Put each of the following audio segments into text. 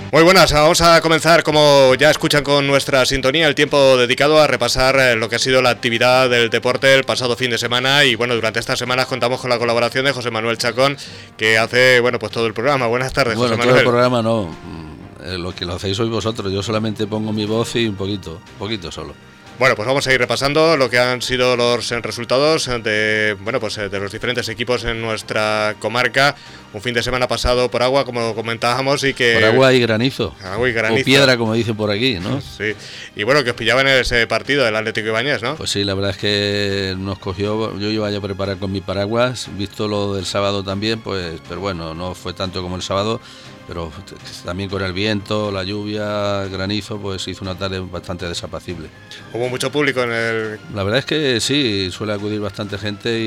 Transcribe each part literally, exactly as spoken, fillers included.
Muy buenas, vamos a comenzar, como ya escuchan con nuestra sintonía, el tiempo dedicado a repasar lo que ha sido la actividad del deporte el pasado fin de semana. Y bueno, durante estas semanas contamos con la colaboración de José Manuel Chacón, que hace, bueno, pues todo el programa. Buenas tardes, bueno, José Manuel. Todo el programa no, lo que lo hacéis sois vosotros, yo solamente pongo mi voz y un poquito, un poquito solo. Bueno, pues vamos a ir repasando lo que han sido los resultados de, bueno, pues de los diferentes equipos en nuestra comarca. Un fin de semana pasado por agua, como comentábamos, y que... Por agua y granizo. Agua y granizo. O piedra, como dicen por aquí, ¿no? Sí. Y bueno, que os pillaba en ese partido del Atlético Ibáñez, ¿no? Pues sí, la verdad es que nos cogió... Yo iba a preparar con mi paraguas, visto lo del sábado también, pues... Pero bueno, no fue tanto como el sábado, pero también con el viento, la lluvia, el granizo, pues hizo una tarde bastante desapacible. ¿Hubo mucho público en el...? La verdad es que sí, suele acudir bastante gente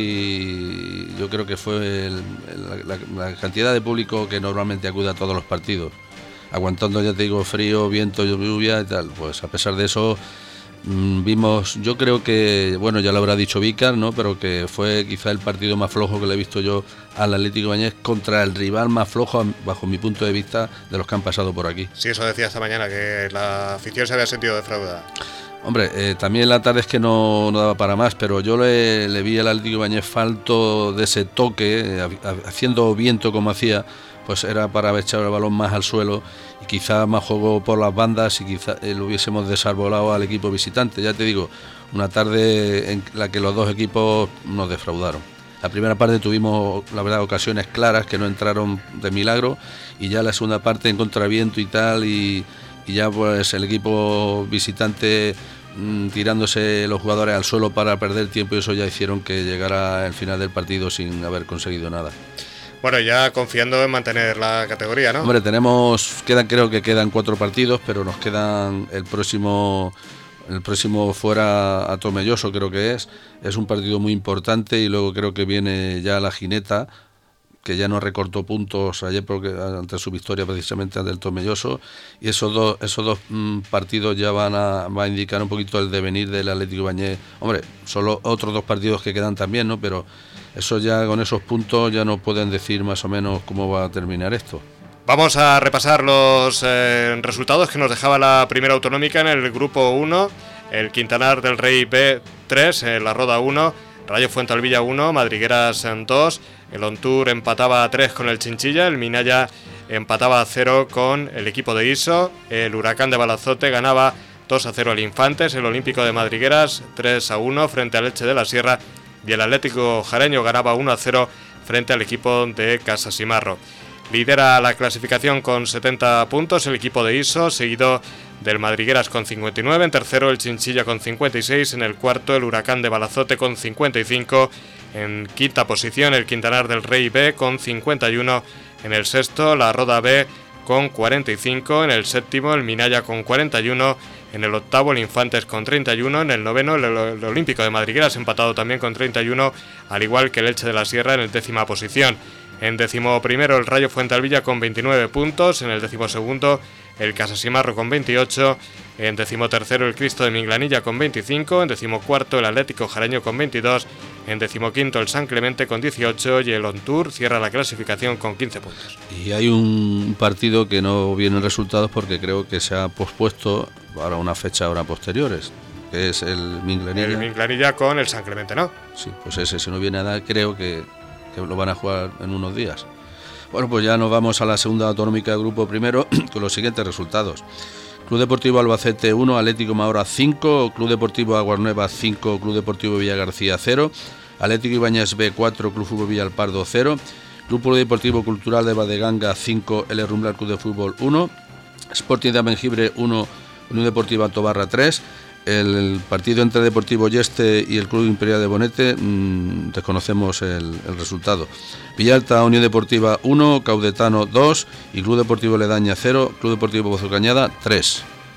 y yo creo que fue el, el, la, la cantidad de público que normalmente acude a todos los partidos, aguantando, ya te digo, frío, viento, lluvia y tal. Pues a pesar de eso mmm, vimos, yo creo que, bueno, ya lo habrá dicho Vícar, ¿no? Pero que fue quizá el partido más flojo que le he visto yo al Atlético Ibáñez contra el rival más flojo, bajo mi punto de vista, de los que han pasado por aquí. Sí, eso decía esta mañana, que la afición se había sentido defraudada. Hombre, eh, también la tarde es que no, no daba para más, pero yo le, le vi al Atlético Ibáñez falto de ese toque, eh, haciendo viento como hacía, pues era para haber echado el balón más al suelo y quizá más juego por las bandas y quizá eh, lo hubiésemos desarbolado al equipo visitante. Ya te digo, una tarde en la que los dos equipos nos defraudaron. La primera parte tuvimos, la verdad, ocasiones claras que no entraron de milagro, y ya la segunda parte en contraviento y tal, y, y ya pues el equipo visitante mmm, tirándose los jugadores al suelo para perder tiempo, y eso ya hicieron que llegara el final del partido sin haber conseguido nada. Bueno, ya confiando en mantener la categoría, ¿no? Hombre, tenemos, quedan, creo que quedan cuatro partidos, pero nos quedan el próximo... El próximo fuera a Tomelloso, creo que es. Es un partido muy importante, y luego creo que viene ya la Gineta, que ya no recortó puntos ayer porque ante su victoria precisamente ante el Tomelloso, y esos dos esos dos mmm, partidos ya van a, van a indicar un poquito el devenir del Atlético Ibáñez. Hombre, solo otros dos partidos que quedan también, ¿no? Pero eso ya, con esos puntos ya nos pueden decir más o menos cómo va a terminar esto. Vamos a repasar los eh, resultados que nos dejaba la primera autonómica en el grupo uno. El Quintanar del Rey B tres, eh, la Roda uno, Rayo Fuentealbilla uno, Madrigueras dos, el Ontur empataba a tres con el Chinchilla, el Minaya empataba a cero con el equipo de Iso, el Huracán de Balazote ganaba dos a cero al Infantes, el Olímpico de Madrigueras tres a uno frente al Elche de la Sierra, y el Atlético Jareño ganaba uno a cero frente al equipo de Casasimarro. Lidera la clasificación con setenta puntos el equipo de Iso, seguido del Madrigueras con cincuenta y nueve, en tercero el Chinchilla con cincuenta y seis, en el cuarto el Huracán de Balazote con cincuenta y cinco, en quinta posición el Quintanar del Rey B con cincuenta y uno, en el sexto la Roda B con cuarenta y cinco, en el séptimo el Minaya con cuarenta y uno, en el octavo el Infantes con treinta y uno, en el noveno el, el Olímpico de Madrigueras empatado también con treinta y uno, al igual que el Elche de la Sierra en el décima posición. En décimo primero el Rayo Fuentealbilla con veintinueve puntos, en el décimo segundo el Casasimarro con veintiocho, en décimo tercero el Cristo de Minglanilla con veinticinco, en décimo cuarto el Atlético Jareño con veintidós, en décimo quinto el San Clemente con dieciocho, y el Ontur cierra la clasificación con quince puntos. Y hay un partido que no vienen resultados porque creo que se ha pospuesto para una fecha ahora posteriores, que es el Minglanilla. El Minglanilla con el San Clemente, ¿no? Sí, pues ese, si no viene a dar, creo que que lo van a jugar en unos días. Bueno, pues ya nos vamos a la segunda autonómica del grupo primero con los siguientes resultados. Club Deportivo Albacete uno, Atlético Mahora cinco, Club Deportivo Aguasnuevas cinco, Club Deportivo Villagarcía cero, Atlético Ibáñez B cuatro, Club Fútbol Villalpardo cero, Club Deportivo Cultural de Badeganga cinco, El Rumblar Club de Fútbol uno, Sporting de Abengibre uno, Unión Deportiva Tobarra tres. El partido entre Deportivo Yeste y el Club Imperial de Bonete, mmm, desconocemos el, el resultado. Villalta, Unión Deportiva uno, Caudetano dos y Club Deportivo Ledaña cero, Club Deportivo Pozo Cañada tres.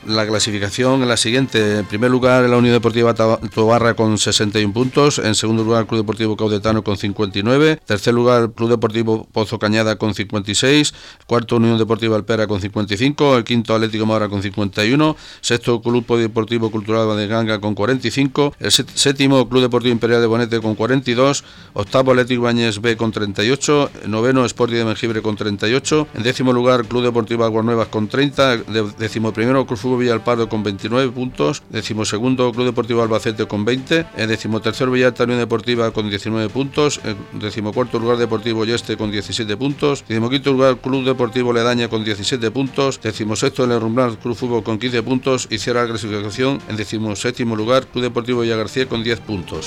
la clasificación es la siguiente. En primer lugar, la Unión Deportiva Tobarra con sesenta y uno puntos. En segundo lugar, Club Deportivo Caudetano con cincuenta y nueve. Tercer lugar, Club Deportivo Pozo Cañada con cincuenta y seis. Cuarto, Unión Deportiva Alpera con cincuenta y cinco. El quinto, Atlético Mora con cincuenta y uno. Sexto, Club Deportivo Cultural Badeganga con cuarenta y cinco. El séptimo, Club Deportivo Imperial de Bonete con cuarenta y dos. Octavo, Atlético Bañés B con treinta y ocho. Noveno, Sporting de Mengibre con treinta y ocho. En décimo lugar, Club Deportivo Aguas Nuevas con treinta. Décimo primero, Club Fútbol Villalpardo con veintinueve puntos. Décimo segundo, Club Deportivo Albacete con veinte. En décimo tercero, Villalta Unión Deportiva con diecinueve puntos. En décimo cuarto lugar, Deportivo Yeste con diecisiete puntos. Décimo quinto lugar, Club Deportivo Ledaña con diecisiete puntos. Décimo sexto, El Herrumblar Club Fútbol con quince puntos. Y cierra la clasificación en décimo séptimo lugar, Club Deportivo Villagarcía con diez puntos.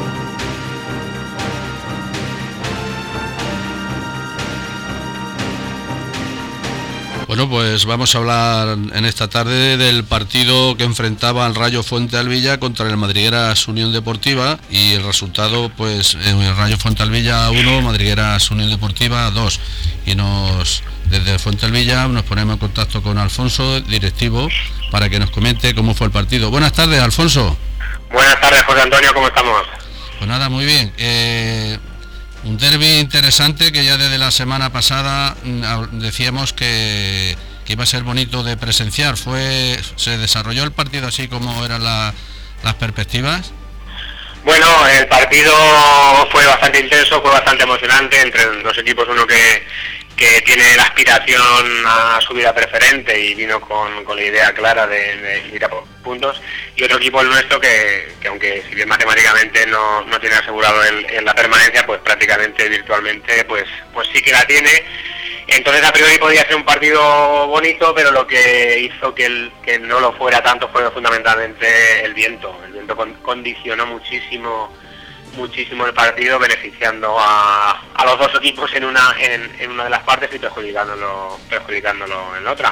Bueno, pues vamos a hablar en esta tarde del partido que enfrentaba al Rayo Fuentealbilla contra el Madrigueras Unión Deportiva, y el resultado, pues el Rayo Fuentealbilla uno, Madrigueras Unión Deportiva dos, y nos desde Fuentealbilla nos ponemos en contacto con Alfonso, directivo, para que nos comente cómo fue el partido. Buenas tardes, Alfonso. Buenas tardes, José Antonio, ¿cómo estamos? Pues nada, muy bien. Eh... Un derbi interesante que ya desde la semana pasada decíamos que, que iba a ser bonito de presenciar. Fue, ¿se desarrolló el partido así como eran la, las perspectivas? Bueno, el partido fue bastante intenso, fue bastante emocionante entre dos equipos, uno que, que tiene la aspiración a subir a preferente y vino con, con la idea clara de, de ir a puntos, y otro equipo, el nuestro, que, que aunque si bien matemáticamente no, no tiene asegurado el, el la permanencia, pues prácticamente virtualmente pues, pues sí que la tiene. Entonces a priori podía ser un partido bonito, pero lo que hizo que, el, que no lo fuera tanto fue fundamentalmente el viento. El viento con, condicionó muchísimo muchísimo el partido, beneficiando a, a los dos equipos en una en, en una de las partes y perjudicándolo perjudicándolo en la otra.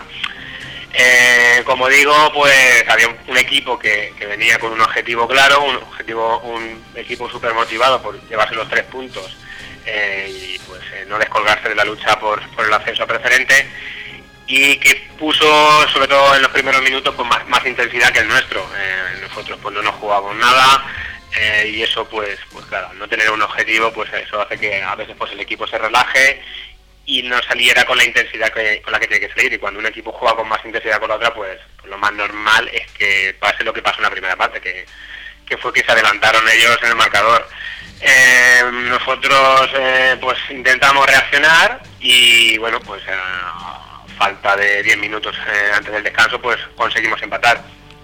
Eh, como digo, pues había un, un equipo que, que venía con un objetivo claro, un objetivo un equipo súper motivado por llevarse los tres puntos. Eh, y pues eh, no descolgarse de la lucha por, por el ascenso a preferente, y que puso sobre todo en los primeros minutos pues más, más intensidad que el nuestro. Eh, nosotros pues no nos jugábamos nada, eh, y eso pues pues claro, al no tener un objetivo, pues eso hace que a veces pues el equipo se relaje y no saliera con la intensidad que, con la que tiene que salir, y cuando un equipo juega con más intensidad con la otra, pues, pues lo más normal es que pase lo que pasó en la primera parte, que, que fue que se adelantaron ellos en el marcador. Eh, nosotros eh, pues intentamos reaccionar y bueno, pues a falta de diez minutos eh, antes del descanso pues conseguimos empatar.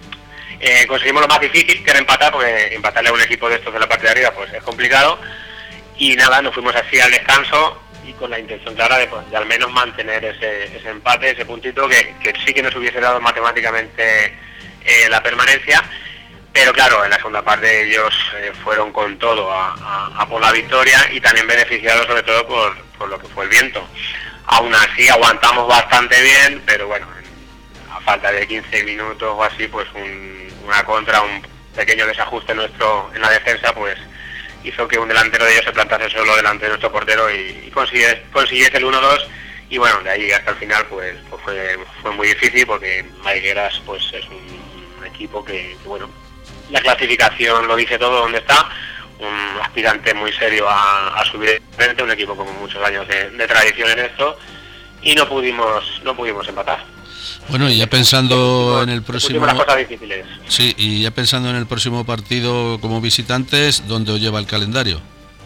Eh, conseguimos lo más difícil, que era empatar, porque empatarle a un equipo de estos de la parte de arriba pues es complicado, y nada, nos fuimos así al descanso y con la intención clara de, pues, de al menos mantener ese, ese empate, ese puntito que, que sí que nos hubiese dado matemáticamente eh, la permanencia. Pero claro, en la segunda parte ellos eh, fueron con todo a, a, a por la victoria, y también beneficiados sobre todo por, por lo que fue el viento. Aún así aguantamos bastante bien, pero bueno, a falta de quince minutos o así, pues un, una contra, un pequeño desajuste nuestro en la defensa, pues hizo que un delantero de ellos se plantase solo delante de nuestro portero y, y consiguiese, consiguiese el uno dos. Y bueno, de ahí hasta el final pues, pues fue, fue muy difícil, porque Madrigueras pues es un, un equipo que, que bueno, la clasificación lo dice todo donde está, un aspirante muy serio a, a subir frente, un equipo con muchos años de, de tradición en esto, y no pudimos no pudimos empatar. Bueno, y ya pensando en el próximo... Las cosas difíciles. Sí, y ya pensando en el próximo partido como visitantes, ¿dónde os lleva el calendario?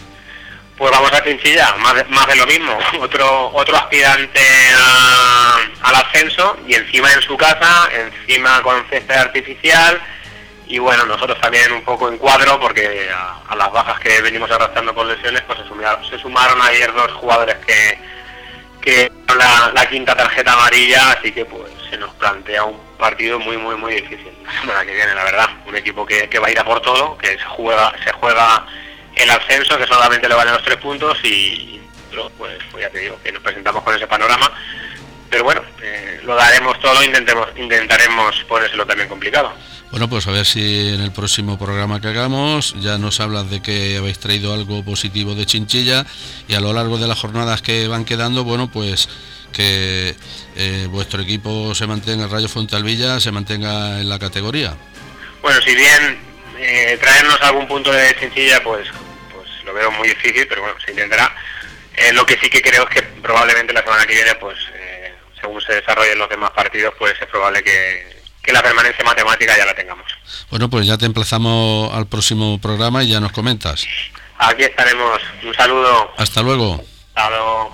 Pues vamos a Chinchilla, más de, más de lo mismo, otro otro aspirante a, al ascenso, y encima en su casa, encima con césped artificial. Y bueno, nosotros también un poco en cuadro, porque a, a las bajas que venimos arrastrando por lesiones, pues se sumaron, se sumaron ayer dos jugadores que que la, la quinta tarjeta amarilla, así que pues se nos plantea un partido muy muy muy difícil la semana que viene, la verdad. Un equipo que, que va a ir a por todo, que se juega se juega el ascenso, que solamente le valen los tres puntos, y pues, pues ya te digo, que nos presentamos con ese panorama. Pero bueno, eh, lo daremos todo, intentemos intentaremos ponérselo también complicado. Bueno, pues a ver si en el próximo programa que hagamos ya nos hablas de que habéis traído algo positivo de Chinchilla, y a lo largo de las jornadas que van quedando, bueno, pues que eh, vuestro equipo se mantenga, el Rayo Fuentealbilla se mantenga en la categoría. Bueno, si bien eh, traernos algún punto de Chinchilla, pues, pues lo veo muy difícil, pero bueno, se intentará. Eh, lo que sí que creo es que probablemente la semana que viene, pues eh, según se desarrollen los demás partidos, pues es probable que, que la permanencia matemática ya la tengamos. Bueno, pues ya te emplazamos al próximo programa y ya nos comentas. Aquí estaremos. Un saludo. Hasta luego. Hasta luego.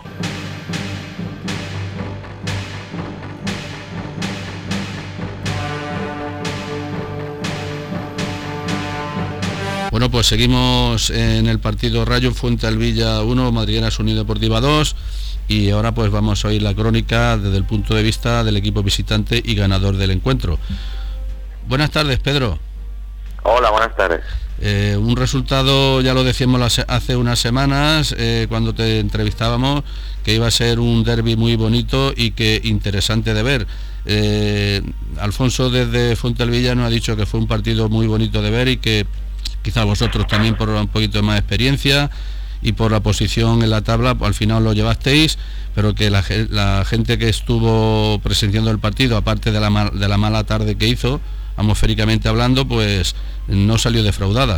Bueno, pues seguimos en el partido Rayo Fuentealbilla uno, Madrigueras Unión Deportiva dos, y ahora pues vamos a oír la crónica desde el punto de vista del equipo visitante y ganador del encuentro. Buenas tardes, Pedro. Hola, buenas tardes. Eh, un resultado, ya lo decíamos hace unas semanas, eh, cuando te entrevistábamos, que iba a ser un derbi muy bonito y que interesante de ver. Eh, Alfonso desde Fuentealbilla nos ha dicho que fue un partido muy bonito de ver y que quizá vosotros también por un poquito de más experiencia y por la posición en la tabla, al final lo llevasteis, pero que la, la gente que estuvo presenciando el partido, aparte de la, mal, de la mala tarde que hizo, atmosféricamente hablando, pues no salió defraudada.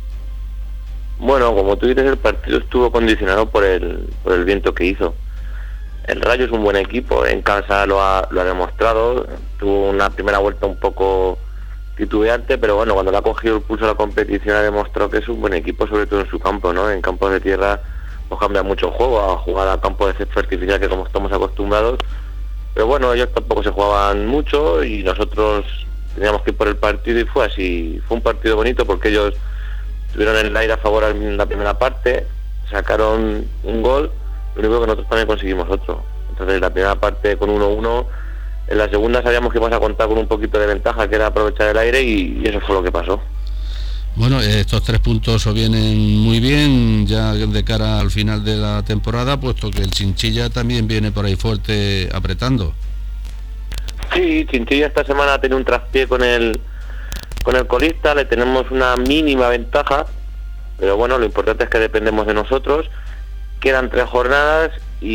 Bueno, como tú dices, el partido estuvo condicionado por el, por el viento que hizo. El Rayo es un buen equipo, en casa lo ha, lo ha demostrado, tuvo una primera vuelta un poco titubeante, pero bueno, cuando le ha cogido el pulso a la competición ha demostrado que es un buen equipo, sobre todo en su campo, ¿no? En campos de tierra pues cambia mucho el juego, a jugar a campo de césped artificial, que como estamos acostumbrados, pero bueno, ellos tampoco se jugaban mucho y nosotros teníamos que ir por el partido y fue así. Fue un partido bonito porque ellos tuvieron el aire a favor en la primera parte, sacaron un gol, lo único que nosotros también conseguimos otro. Entonces la primera parte con uno uno, en la segunda sabíamos que íbamos a contar con un poquito de ventaja, que era aprovechar el aire, y, y eso fue lo que pasó. Bueno, estos tres puntos os vienen muy bien ya de cara al final de la temporada, puesto que el Chinchilla también viene por ahí fuerte apretando. Sí, Chinchilla esta semana ha tenido un traspié con el con el colista, le tenemos una mínima ventaja, pero bueno, lo importante es que dependemos de nosotros. Quedan tres jornadas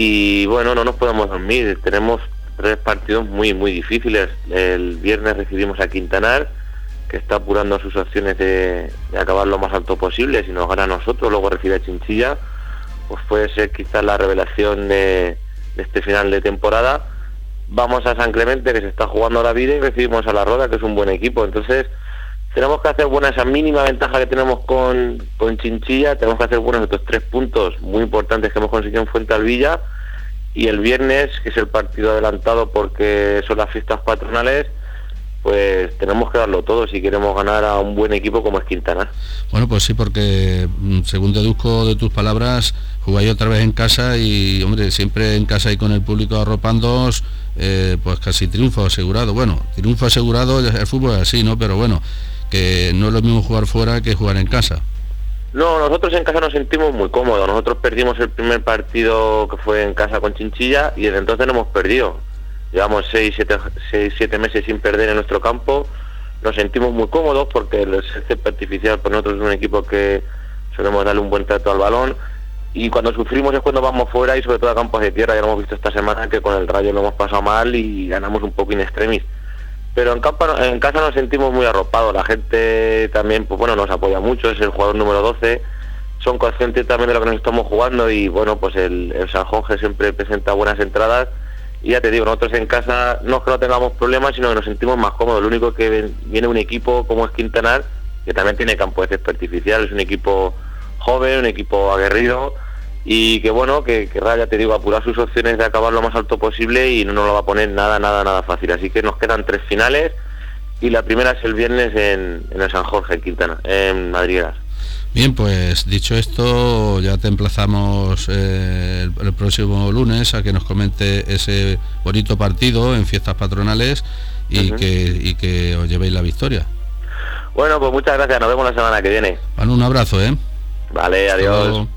y bueno, no nos podemos dormir, tenemos tres partidos muy muy difíciles. El viernes recibimos a Quintanar, que está apurando sus opciones de, de acabar lo más alto posible. Si nos gana a nosotros, luego recibe a Chinchilla, pues puede ser quizás la revelación de, de este final de temporada. Vamos a San Clemente, que se está jugando la vida, y recibimos a La Roda, que es un buen equipo. Entonces tenemos que hacer buena esa mínima ventaja que tenemos con, con Chinchilla, tenemos que hacer buenos estos tres puntos muy importantes que hemos conseguido en Fuentealbilla. Y el viernes, que es el partido adelantado porque son las fiestas patronales, pues tenemos que darlo todo si queremos ganar a un buen equipo como es Quintana. Bueno, pues sí, porque según deduzco de tus palabras, jugáis otra vez en casa y, hombre, siempre en casa y con el público arropándoos, eh, pues casi triunfo asegurado. Bueno, triunfo asegurado, el fútbol es así, ¿no? Pero bueno, que no es lo mismo jugar fuera que jugar en casa. No, nosotros en casa nos sentimos muy cómodos. Nosotros perdimos el primer partido que fue en casa con Chinchilla y desde entonces no hemos perdido. Llevamos seis, siete, seis, siete meses sin perder en nuestro campo. Nos sentimos muy cómodos porque el césped artificial por nosotros es un equipo que solemos darle un buen trato al balón, y cuando sufrimos es cuando vamos fuera y sobre todo a campos de tierra. Ya lo hemos visto esta semana que con el Rayo lo hemos pasado mal y ganamos un poco in extremis. Pero en, campo, en casa nos sentimos muy arropados, la gente también pues bueno nos apoya mucho, es el jugador número doce, son conscientes también de lo que nos estamos jugando y bueno, pues el, el San Jorge siempre presenta buenas entradas y ya te digo, nosotros en casa no es que no tengamos problemas, sino que nos sentimos más cómodos. Lo único que viene un equipo como es Quintanar, que también tiene campo de césped artificial, es un equipo joven, un equipo aguerrido y que bueno, que querrá, ya te digo, apurar sus opciones de acabar lo más alto posible y no nos lo va a poner nada, nada, nada fácil. Así que nos quedan tres finales y la primera es el viernes en, en el San Jorge, en Quintana, en Madrigueras. Bien, pues dicho esto, ya te emplazamos eh, el, el próximo lunes a que nos comente ese bonito partido en fiestas patronales y, uh-huh. que, y que os llevéis la victoria. Bueno, pues muchas gracias, nos vemos la semana que viene. Bueno, un abrazo, ¿eh? Vale, adiós.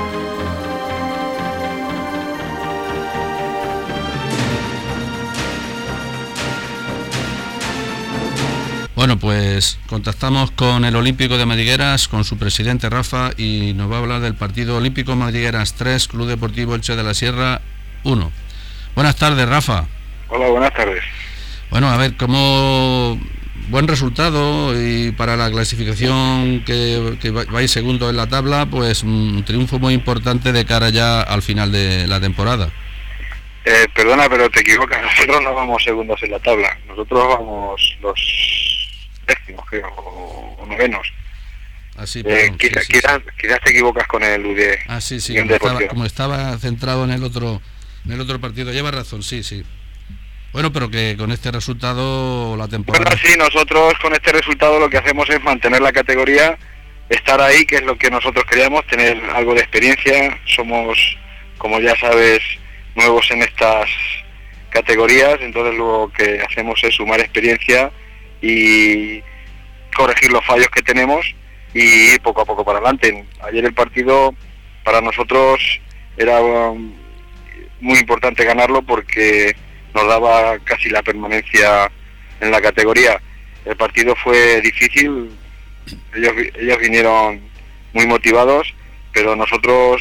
Bueno, pues contactamos con el Olímpico de Madrigueras, con su presidente Rafa, y nos va a hablar del partido Olímpico Madrigueras tres, Club Deportivo Elche de la Sierra uno. Buenas tardes, Rafa. Hola, buenas tardes. Bueno, a ver, ¿cómo... Buen resultado y para la clasificación que, que vais segundo en la tabla, pues un triunfo muy importante de cara ya al final de la temporada. Eh, perdona, pero te equivocas, nosotros no vamos segundos en la tabla, nosotros vamos los décimos, creo, o, o novenos. Ah, sí, eh, perdón, quizás, sí, sí, quizás, sí. quizás te equivocas con el U D. Ah, sí, sí, como estaba, como estaba centrado en el otro en el otro partido, lleva razón, sí, sí. Bueno, pero que con este resultado la temporada... Bueno, sí, nosotros con este resultado lo que hacemos es mantener la categoría, estar ahí, que es lo que nosotros queríamos, tener algo de experiencia. Somos, como ya sabes, nuevos en estas categorías, entonces lo que hacemos es sumar experiencia y corregir los fallos que tenemos y ir poco a poco para adelante. Ayer el partido para nosotros era um, muy importante ganarlo porque nos daba casi la permanencia en la categoría. El partido fue difícil, ellos, ellos vinieron muy motivados, pero nosotros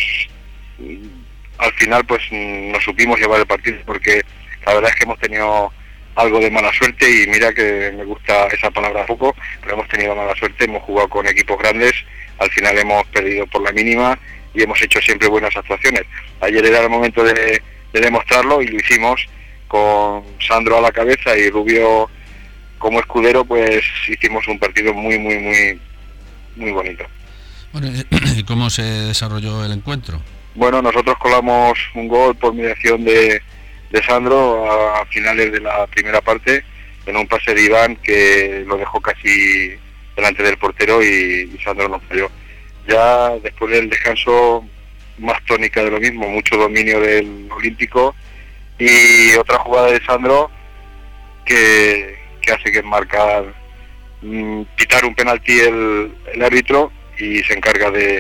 al final pues nos supimos llevar el partido, porque la verdad es que hemos tenido algo de mala suerte, y mira que me gusta esa palabra poco, pero hemos tenido mala suerte, hemos jugado con equipos grandes, al final hemos perdido por la mínima y hemos hecho siempre buenas actuaciones. Ayer era el momento de, de demostrarlo y lo hicimos, con Sandro a la cabeza y Rubio como escudero, pues hicimos un partido muy, muy, muy, muy bonito. Bueno, ¿cómo se desarrolló el encuentro? Bueno, nosotros colamos un gol por mediación de, de Sandro a, a finales de la primera parte, en un pase de Iván que lo dejó casi delante del portero y, y Sandro nos falló. Ya después del descanso, más tónica de lo mismo, mucho dominio del Olímpico y otra jugada de Sandro que, que hace que marcar, mmm, pitar un penalti el, el árbitro, y se encarga de,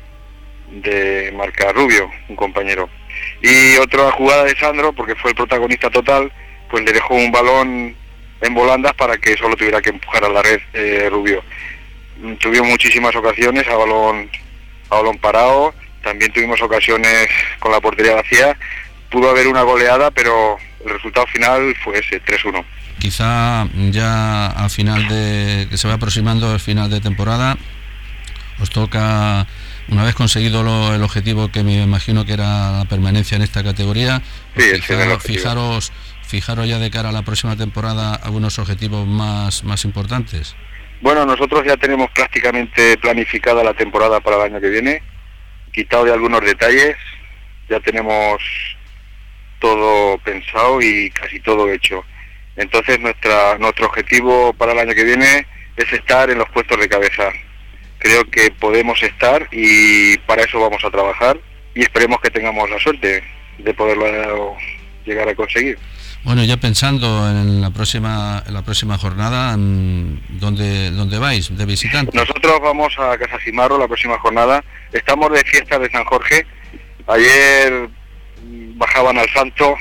de marcar Rubio, un compañero. Y otra jugada de Sandro, porque fue el protagonista total, pues le dejó un balón en volandas para que solo tuviera que empujar a la red eh, Rubio. Tuvimos muchísimas ocasiones a balón, a balón parado, también tuvimos ocasiones con la portería vacía. Pudo haber una goleada, pero el resultado final fue ese, tres uno. Quizá ya al final de, que se va aproximando el final de temporada, os toca, una vez conseguido lo, el objetivo que me imagino que era la permanencia en esta categoría, sí, fijaros, fijaros, fijaros ya de cara a la próxima temporada algunos objetivos más, más importantes. Bueno, nosotros ya tenemos prácticamente planificada la temporada para el año que viene, quitado de algunos detalles, ya tenemos todo pensado y casi todo hecho. Entonces nuestra nuestro objetivo para el año que viene es estar en los puestos de cabeza. Creo que podemos estar y para eso vamos a trabajar, y esperemos que tengamos la suerte de poderlo llegar a conseguir. Bueno, ya pensando en la próxima en la próxima jornada, ¿dónde, dónde vais de visitante? Nosotros vamos a Casa Cimarro la próxima jornada. Estamos de fiesta de San Jorge. Ayer bajaban al Santo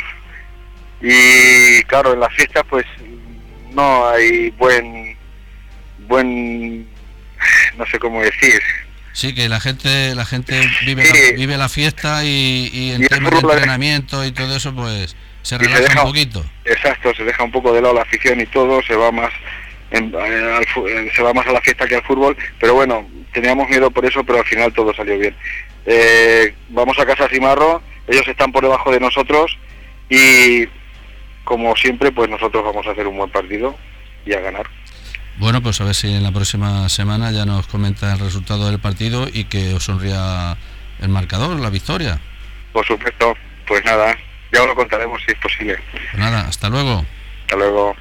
y claro, en las fiestas pues no hay buen buen no sé cómo decir. Sí, que la gente la gente vive sí. la, vive la fiesta y, y en y temas de entrenamiento y todo eso pues se relaja se deja, un poquito. Exacto, se deja un poco de lado la afición y todo, se va más en, al, se va más a la fiesta que al fútbol, pero bueno, teníamos miedo por eso, pero al final todo salió bien. Eh, vamos a Casa Cimarro, ellos están por debajo de nosotros y como siempre pues nosotros vamos a hacer un buen partido y a ganar. Bueno, pues a ver si en la próxima semana ya nos comenta el resultado del partido y que os sonría el marcador, la victoria. Por supuesto, pues nada, ya os lo contaremos si es posible. Pues nada, hasta luego. Hasta luego.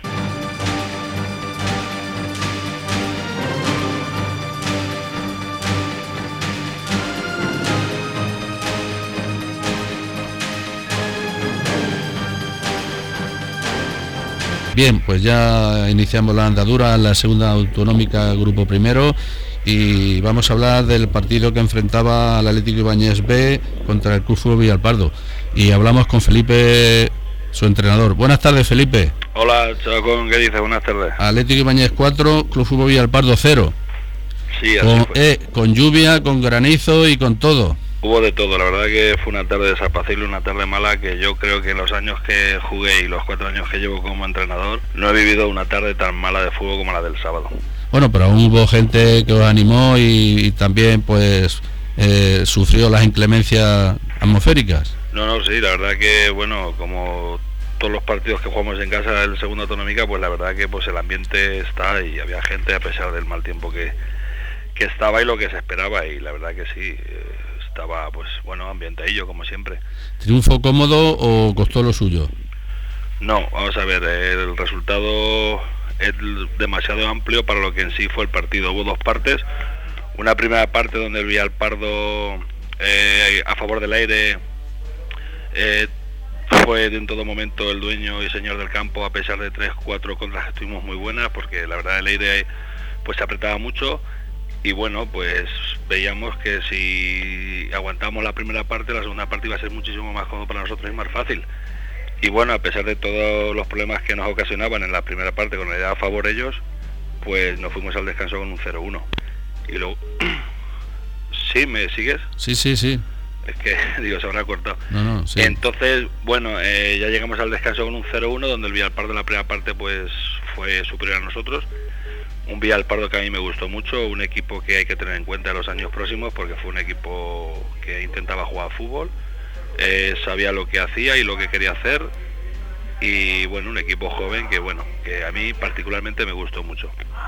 Bien, pues ya iniciamos la andadura en la segunda autonómica Grupo Primero y vamos a hablar del partido que enfrentaba al Atlético Ibáñez B contra el Club Fútbol Villalpardo. Y hablamos con Felipe, su entrenador. Buenas tardes, Felipe. Hola, Chacón, ¿qué dices? Buenas tardes. Atlético Ibáñez cuatro, Club Fútbol Villalpardo cero. Sí, así con, fue. Eh, con lluvia, con granizo y con todo. Hubo de todo, la verdad que fue una tarde desapacible, una tarde mala, que yo creo que en los años que jugué y los cuatro años que llevo como entrenador no he vivido una tarde tan mala de fútbol como la del sábado. Bueno, pero aún hubo gente que os animó y, y también pues eh, sufrió las inclemencias atmosféricas. No, no, sí, la verdad que bueno, como todos los partidos que jugamos en casa del Segunda Autonómica, pues la verdad que pues el ambiente está y había gente a pesar del mal tiempo que, que estaba y lo que se esperaba, y la verdad que sí, eh, estaba pues bueno, ambientadillo como siempre. ¿Triunfo cómodo o costó lo suyo? No, vamos a ver, el resultado es demasiado amplio para lo que en sí fue el partido. Hubo dos partes, una primera parte donde el Villalpardo eh, a favor del aire eh, fue en todo momento el dueño y señor del campo, a pesar de tres, cuatro contras que estuvimos muy buenas, porque la verdad el aire pues se apretaba mucho. Y bueno, pues veíamos que si aguantamos la primera parte, la segunda parte iba a ser muchísimo más cómodo para nosotros y más fácil. Y bueno, a pesar de todos los problemas que nos ocasionaban en la primera parte con la idea a favor ellos, pues nos fuimos al descanso con un cero uno. Y luego... ¿Sí? ¿Me sigues? Sí, sí, sí. Es que, digo, se habrá cortado. No, no, sí. Entonces, bueno, eh, ya llegamos al descanso con un cero uno, donde el Villalpardo en la primera parte pues fue superior a nosotros. Un Villalpardo que a mí me gustó mucho, un equipo que hay que tener en cuenta en los años próximos, porque fue un equipo que intentaba jugar fútbol, eh, sabía lo que hacía y lo que quería hacer, y bueno, un equipo joven que bueno, que a mí particularmente me gustó mucho.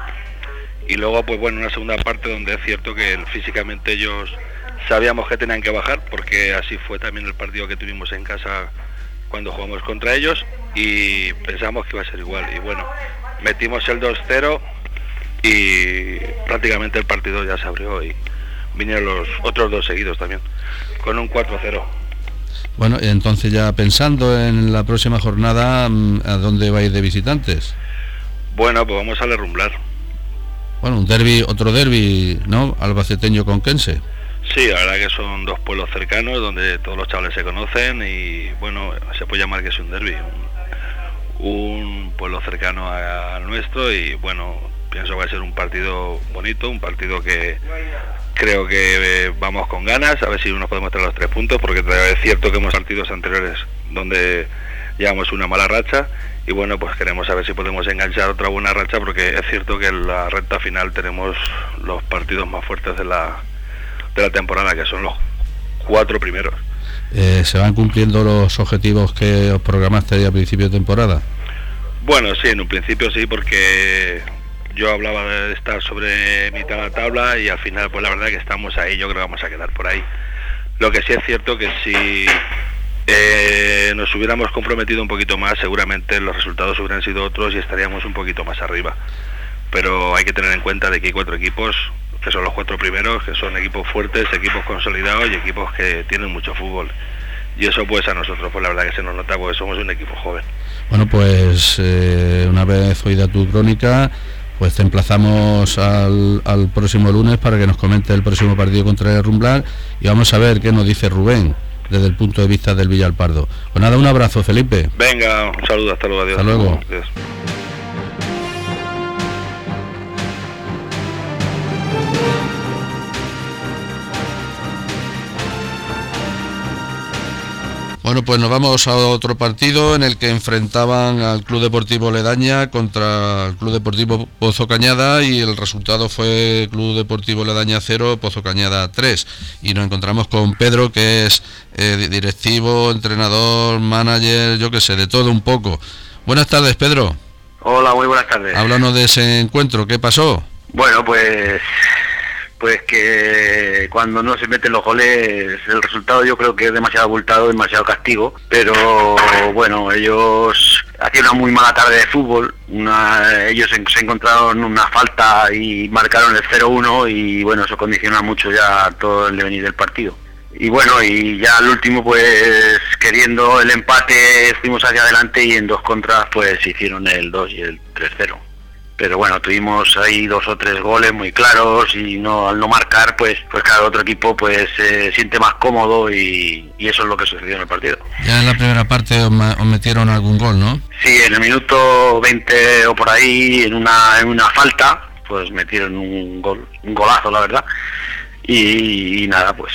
Y luego pues bueno, una segunda parte donde es cierto que físicamente ellos sabíamos que tenían que bajar, porque así fue también el partido que tuvimos en casa cuando jugamos contra ellos, y pensamos que iba a ser igual, y bueno, metimos el dos cero y prácticamente el partido ya se abrió y vinieron los otros dos seguidos también, con un cuatro cero. Bueno, entonces ya pensando en la próxima jornada, ¿a dónde vais de visitantes? Bueno, pues vamos a Lerrumblar. Bueno, un derbi, otro derbi, ¿no? Albaceteño conquense. Sí, la verdad que son dos pueblos cercanos donde todos los chavales se conocen y bueno, se puede llamar que es un derbi, un, un pueblo cercano al nuestro, y bueno, pienso que va a ser un partido bonito, un partido que creo que eh, vamos con ganas, a ver si nos podemos traer los tres puntos, porque es cierto que hemos partidos anteriores donde llevamos una mala racha, y bueno, pues queremos saber si podemos enganchar otra buena racha, porque es cierto que en la recta final tenemos los partidos más fuertes de la, de la temporada, que son los cuatro primeros. Eh, ¿Se van cumpliendo los objetivos que os programaste a principio de temporada? Bueno, sí, en un principio sí, porque yo hablaba de estar sobre mitad de la tabla y al final pues la verdad que estamos ahí, yo creo que vamos a quedar por ahí. Lo que sí es cierto que si eh, nos hubiéramos comprometido un poquito más, seguramente los resultados hubieran sido otros y estaríamos un poquito más arriba. Pero hay que tener en cuenta de que hay cuatro equipos, que son los cuatro primeros, que son equipos fuertes, equipos consolidados y equipos que tienen mucho fútbol. Y eso pues a nosotros pues la verdad que se nos nota, porque somos un equipo joven. Bueno, pues eh, una vez oída tu crónica, pues te emplazamos al, al próximo lunes para que nos comente el próximo partido contra el Lerrumblar, y vamos a ver qué nos dice Rubén desde el punto de vista del Villalpardo. Pues nada, un abrazo, Felipe. Venga, un saludo, hasta luego, adiós. Hasta luego. Adiós. Bueno, pues nos vamos a otro partido en el que enfrentaban al Club Deportivo Ledaña contra el Club Deportivo Pozo Cañada, y el resultado fue Club Deportivo Ledaña cero, Pozo Cañada tres. Y nos encontramos con Pedro, que es eh, directivo, entrenador, manager, yo qué sé, de todo un poco. Buenas tardes, Pedro. Hola, muy buenas tardes. Háblanos de ese encuentro, ¿qué pasó? Bueno, pues... pues que cuando no se meten los goles, el resultado yo creo que es demasiado abultado, demasiado castigo, pero bueno, ellos hacían una muy mala tarde de fútbol, una, ellos se, se encontraron una falta y marcaron el cero uno, y bueno, eso condiciona mucho ya todo el devenir del partido. Y bueno, y ya al último pues queriendo el empate fuimos hacia adelante, y en dos contras pues hicieron el dos y el tres cero. Pero bueno, tuvimos ahí dos o tres goles muy claros, y no al no marcar, pues pues cada otro equipo pues se siente más cómodo, y, y eso es lo que sucedió en el partido. Ya en la primera parte os, ma- os metieron algún gol, ¿no? Sí, en el minuto veinte o por ahí, en una en una falta, pues metieron un gol, un golazo, la verdad. Y, y nada, pues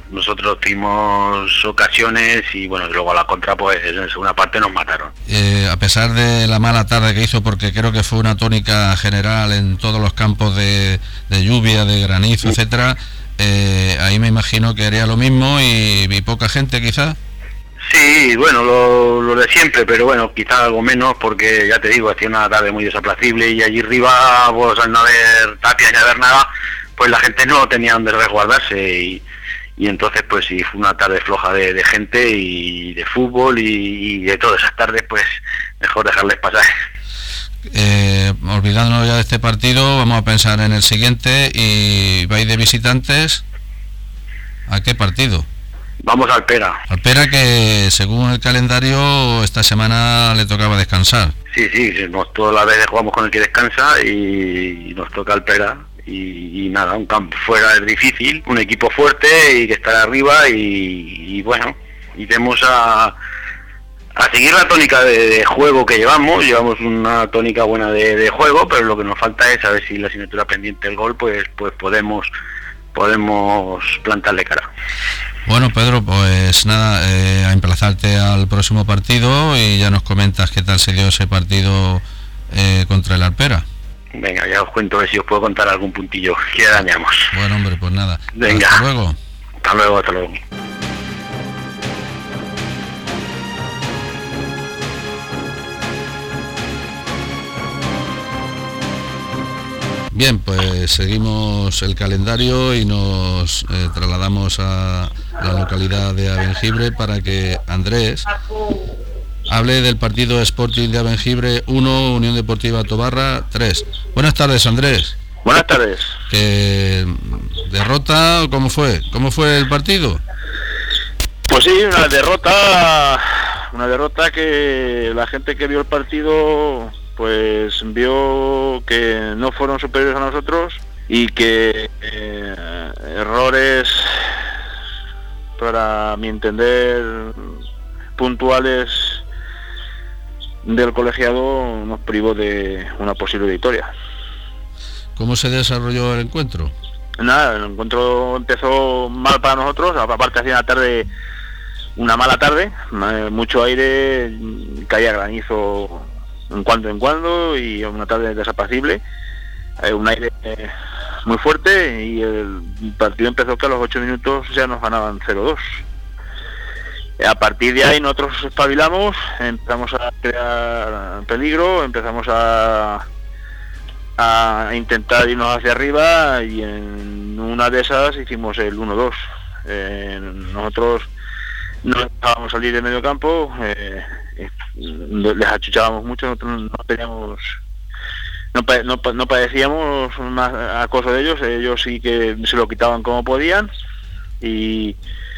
nosotros tuvimos ocasiones y bueno, luego a la contra pues en segunda parte nos mataron. Eh, a pesar de la mala tarde que hizo, porque creo que fue una tónica general en todos los campos de, de lluvia, de granizo, etcétera, eh, ahí me imagino que haría lo mismo y, y poca gente quizás. Sí, bueno, lo, lo de siempre, pero bueno, quizá algo menos porque ya te digo, hacía una tarde muy desaplacible y allí arriba, pues al no haber tapias ni haber nada, pues la gente no tenía donde resguardarse y, y entonces pues sí, fue una tarde floja de, de gente y de fútbol y, y de todas esas tardes pues mejor dejarles pasar. Eh, olvidándonos ya de este partido, vamos a pensar en el siguiente y vais de visitantes, ¿a qué partido? Vamos al Pera. Al Pera, que según el calendario esta semana le tocaba descansar. Sí, sí, nos, todas las veces jugamos con el que descansa y, y nos toca el Pera. Y, y nada, un campo fuera es difícil, un equipo fuerte y que está arriba y, y bueno, iremos a, a seguir la tónica de, de juego que llevamos, llevamos una tónica buena de, de juego, pero lo que nos falta es saber si la asignatura pendiente del gol, pues pues podemos podemos plantarle cara. Bueno, Pedro, pues nada, eh, a emplazarte al próximo partido y ya nos comentas qué tal se dio ese partido eh, contra el Alpera. Venga, ya os cuento a ver si os puedo contar algún puntillo que dañamos. Bueno, hombre, pues nada. Venga. Hasta luego. Hasta luego, hasta luego. Bien, pues seguimos el calendario y nos eh, trasladamos a la localidad de Abengibre para que Andrés hable del partido Sporting de Abengibre uno, Unión Deportiva Tobarra tres. Buenas tardes, Andrés. Buenas tardes. ¿Qué derrota o cómo fue? ¿Cómo fue el partido? Pues sí, una derrota, una derrota que la gente que vio el partido pues vio que no fueron superiores a nosotros y que eh, errores, para mi entender, puntuales del colegiado nos privó de una posible victoria. ¿Cómo se desarrolló el encuentro? Nada, el encuentro empezó mal para nosotros, aparte hacía una tarde, una mala tarde, mucho aire, caía granizo en cuando en cuando y una tarde desapacible, un aire muy fuerte y el partido empezó que a los ocho minutos ya nos ganaban cero dos. A partir de ahí nosotros espabilamos, empezamos a crear peligro, empezamos a, a intentar irnos hacia arriba y en una de esas hicimos el uno dos. Eh, nosotros no dejábamos salir de medio campo, eh, eh, les achuchábamos mucho, nosotros no teníamos, no, no, no padecíamos más acoso de ellos, ellos sí que se lo quitaban como podían y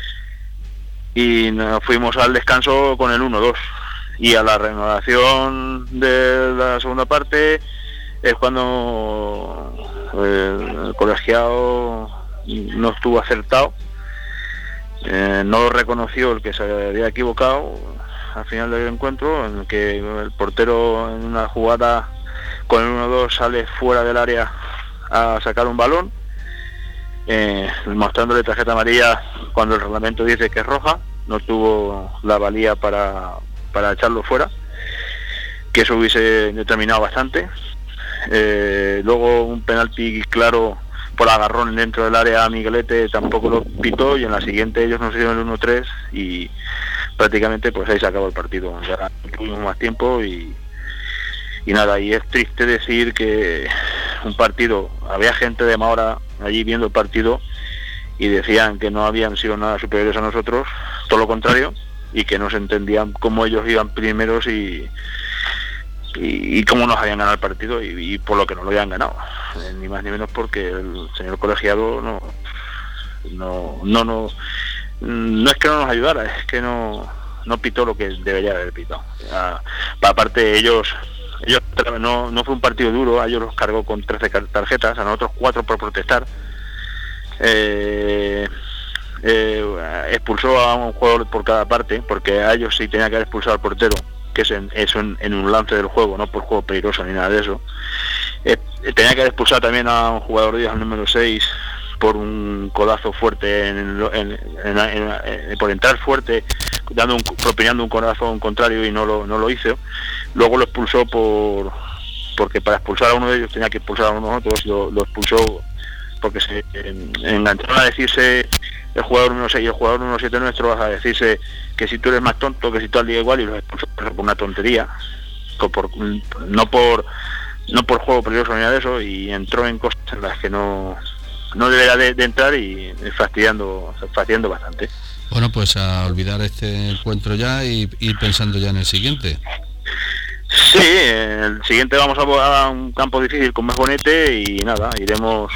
y nos fuimos al descanso con el uno dos y a la renovación de la segunda parte es cuando el colegiado no estuvo acertado, eh, no lo reconoció el que se había equivocado al final del encuentro, en el que el portero en una jugada con el uno dos sale fuera del área a sacar un balón, eh, mostrándole tarjeta amarilla cuando el reglamento dice que es roja, no tuvo la valía para, para echarlo fuera, que eso hubiese determinado bastante. Eh, luego un penalti claro por agarrón dentro del área a Miguelete tampoco lo pitó y en la siguiente ellos nos dieron el uno tres y prácticamente pues ahí se acabó el partido, ya no tuvimos más tiempo y, y nada, y es triste decir que un partido, había gente de Mahora allí viendo el partido y decían que no habían sido nada superiores a nosotros, todo lo contrario, y que no se entendían cómo ellos iban primeros y, y, y cómo nos habían ganado el partido y, y por lo que no lo habían ganado, eh, ni más ni menos porque el señor colegiado no no no no no es que no nos ayudara, es que no no pitó lo que debería haber pitado. Ah, aparte ellos ellos no no fue un partido duro, a ellos los cargó con trece tarjetas, a nosotros cuatro por protestar. Eh, eh, expulsó a un jugador por cada parte, porque a ellos sí tenía que haber expulsado al portero, que es en, eso en, en un lance del juego, no por juego peligroso ni nada de eso. Eh, tenía que haber expulsado también a un jugador de ellos, al número seis, por un codazo fuerte, en, en, en, en, en, por entrar fuerte, dando un, propinando un codazo contrario y no lo, no lo hizo. Luego lo expulsó por porque para expulsar a uno de ellos tenía que expulsar a uno de nosotros, lo, lo expulsó porque se en, engancharon a decirse el jugador uno seis y el jugador uno siete nuestro, a decirse que si tú eres más tonto, que si tú al día igual, y lo expulsó por una tontería, por, por, no por no por juego peligroso ni nada de eso, y entró en cosas en las que no no debería de, de entrar y fastidiando fastidiando bastante. Bueno, pues a olvidar este encuentro ya y ir pensando ya en el siguiente. Sí, el siguiente vamos a, a un campo difícil con más bonete y nada, iremos